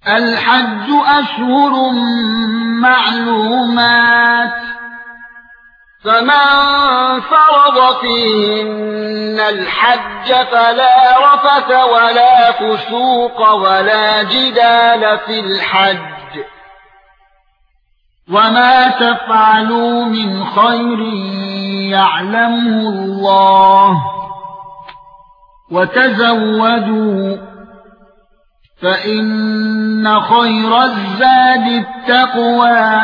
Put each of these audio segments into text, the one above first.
الحج أشهر معلومات فمن فرض فيهن الحج فلا رفث ولا فسوق ولا جدال في الحج وما تفعلوا من خير يعلمه الله وتزودوا فإن خير الزاد التقوى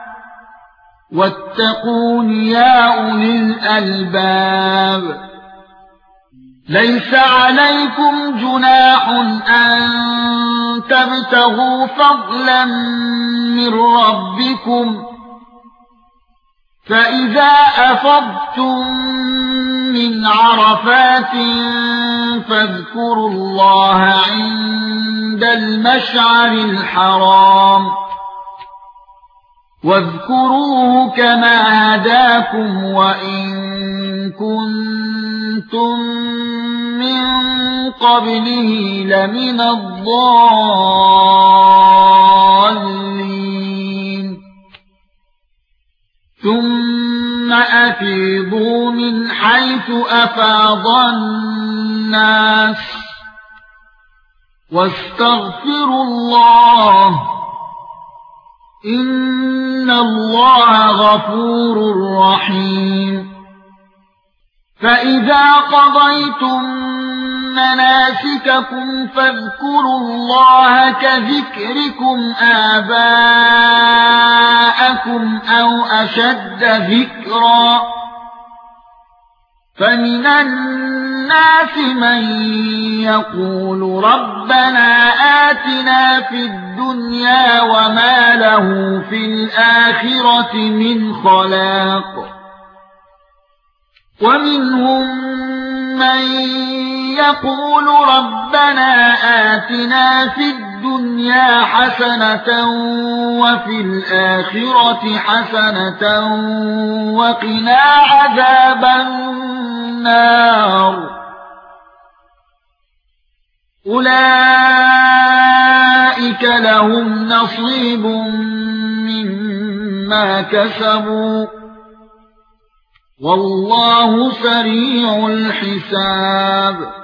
واتقون يا أولي الألباب ليس عليكم جناح أن تبتغوا فضلا من ربكم فإذا أفضتم من عرفات فاذكروا الله عند المشعر الحرام واذكروه كما هداكم وإن كنتم من قبله لمن الضالين ثم أفيضوا من حيث أفاض الناس واستغفروا الله إن الله غفور رحيم فإذا قضيتم مناسككم فاذكروا الله كذكركم آباءكم أو أشد ذكرا فمن الناس من يقول ربنا آتنا في الدنيا وما له في الآخرة من خلاق ومنهم من يقول ربنا آتنا في الدنيا حسنة وفي الآخرة حسنة وقنا عذاب النار أولئك لهم نصيب مما كسبوا والله سريع الحساب